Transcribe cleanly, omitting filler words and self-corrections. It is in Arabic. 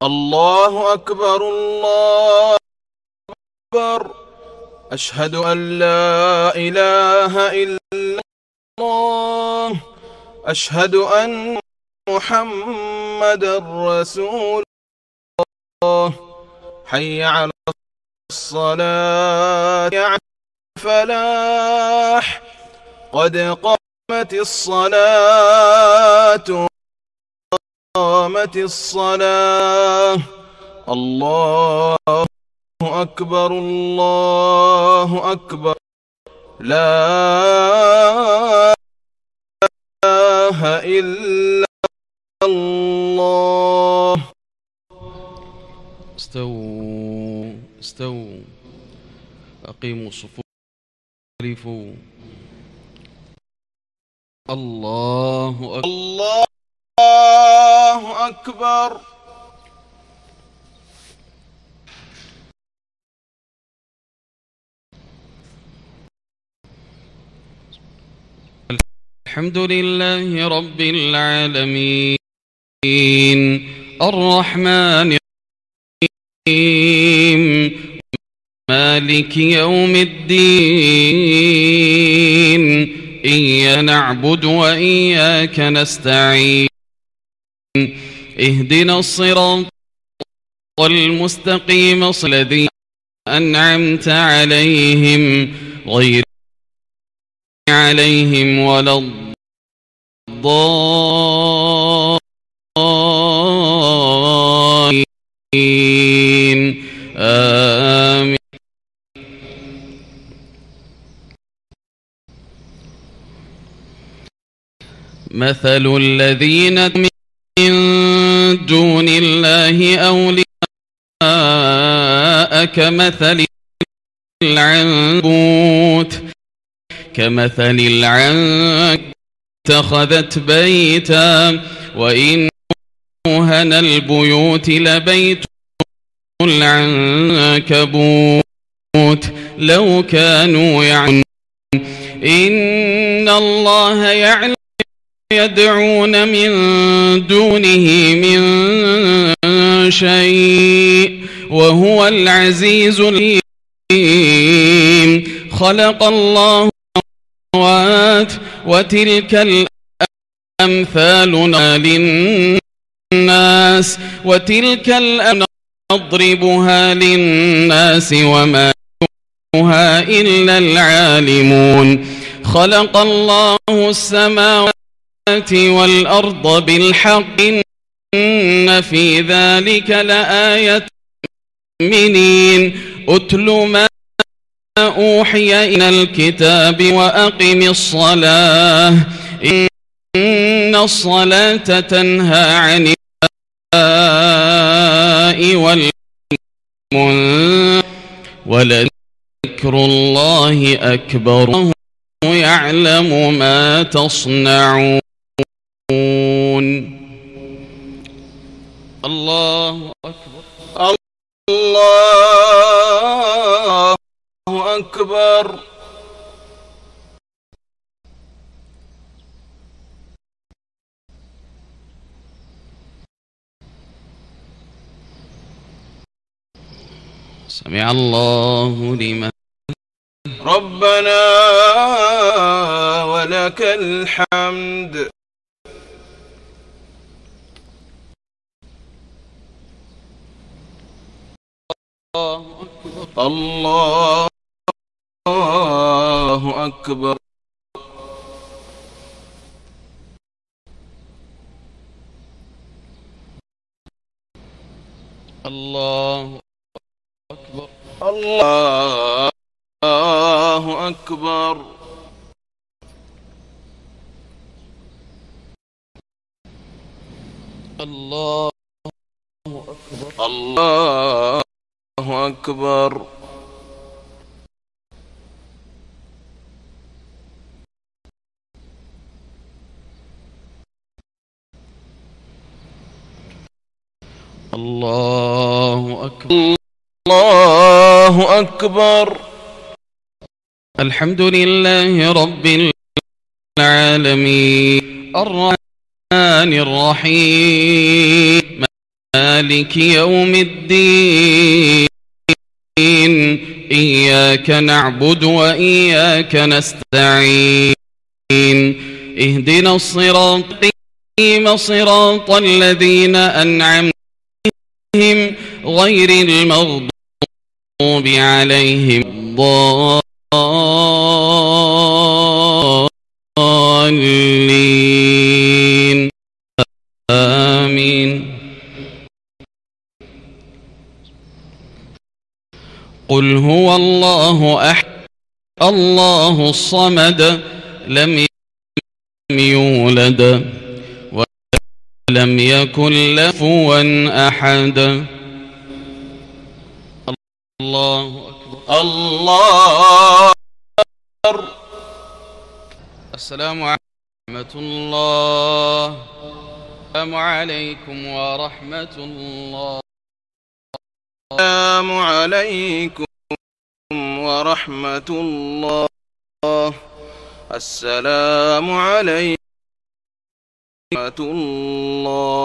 الله أكبر الله أكبر. أشهد أن لا إله إلا الله. أشهد أن محمدا رسول الله. حي على الصلاة، على الفلاح، قد قامت الصلاة، قامت الصلاة. الله أكبر الله أكبر. لا إله إلا الله. استووا استووا، أقيموا الصفوف، ألفوا. الله أكبر الله أكبر. الحمد لله رب العالمين، الرحمن الرحيم، مالك يوم الدين. إياك نعبد وإياك نستعين. اهدنا الصراط المستقيم، صراط الذين أنعمت عليهم غير عليهم ولا الضالين. آمين. مثل الذين من دون الله أولياء كمثل العنكبوت اتخذت بيتا، وإن أوهن البيوت لبيت العنكبوت لو كانوا يعلمون. إن الله يعلم يدعون من دونه من شيء، وهو العزيز الحكيم. خلق الله السماوات، وتلك الأمثال للناس، وتلك الأمثال نضربها للناس وما يعلمها إلا العالمون. خلق الله السماوات والأرض بالحق، إن في ذلك لآية للمؤمنين. أتل ما أوحي إلى الكتاب وأقم الصلاة، إن الصلاة تنهى عن الفحشاء والمنكر، ولذكر الله أكبر، يعلم ما تصنعون. الله أكبر الله أكبر. سمع الله لمن ربنا ولك الحمد. الله أكبر. الله أكبر. الله أكبر. الله أكبر. الله أكبر. الله أكبر. الله أكبر. الحمد لله رب العالمين، الرحمن الرحيم، مالك مالك يوم الدين إياك نعبد وإياك نستعين اهدنا الصراط المستقيم صراط الذين أنعمت عليهم غير المغضوب عليهم الضالين آمين. قل هو الله أحد الله الصمد لم يولد ولم يكن له كفوا أحد. الله أكبر. الله أكبر. السلام عليكم ورحمة الله. السلام عليكم ورحمة الله. السلام عليكم ورحمة الله. السلام عليكم ورحمة الله.